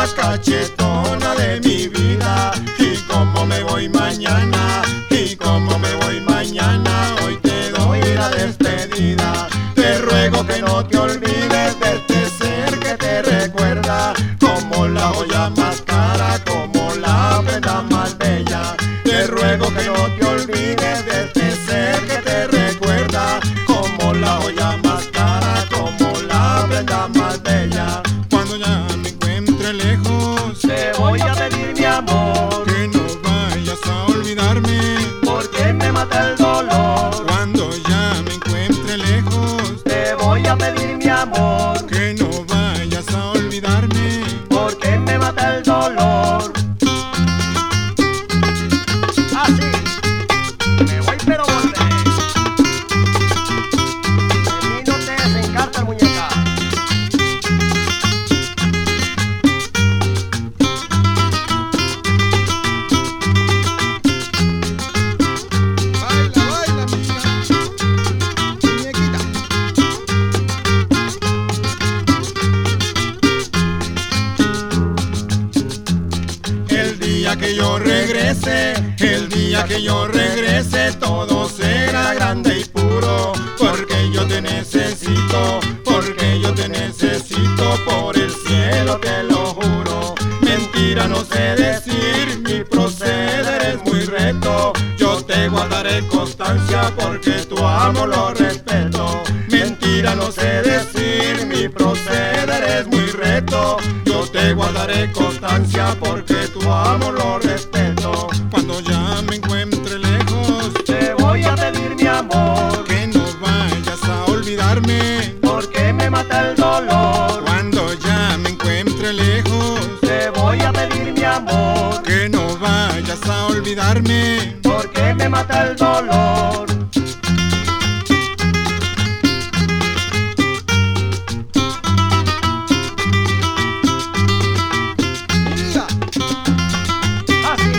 más cachetona de mi vida. Y como me voy mañana, y como me voy mañana, hoy te doy la despedida. Te ruego que no te olvides de este ser que te recuerda, como la joya más cara, como la prenda más bella. Te ruego que no te olvides de este ser que te recuerda, como la joya más cara, como la prenda más bella. Cuando ya me encuentre lejos, te voy a pedir mi amor, que no vayas a olvidarme, porque me mata el dolor. cuando ya me encuentre lejos, Te voy a pedir mi amor, que no vayas a olvidarme, porque me mata el dolor. Así, me voy pero volveré. De mí no te desencartas, muñeca. baila, baila, muñequita. El día que yo regrese, el día que yo regrese, todo será grande y puro, porque yo te necesito, porque yo te necesito, por el cielo te lo juro. Mentira no sé decir, mi proceder es muy recto, yo te guardaré constancia porque tu amor lo respeto. Mentira no sé decir, mi proceder es muy recto, yo te guardaré constancia porque tu amor lo respeto. Cuando ya me encuentre lejos, Te voy a pedir mi amor, que no vayas a olvidarme, porque me mata el dolor. cuando ya me encuentre lejos, Te voy a pedir mi amor, que no vayas a olvidarme, porque me mata el dolor. Así.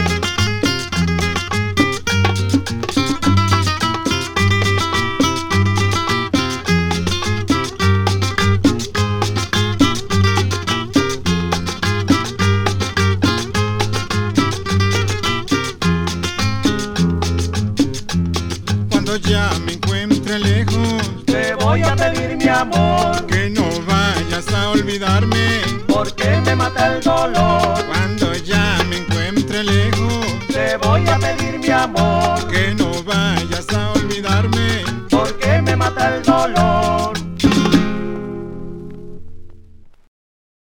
cuando ya me encuentre lejos, Te voy a pedir mi amor, que no vayas a olvidarme, porque me mata el dolor. cuando ya me encuentre lejos, Te voy a pedir mi amor, que no vayas a olvidarme, porque me mata el dolor.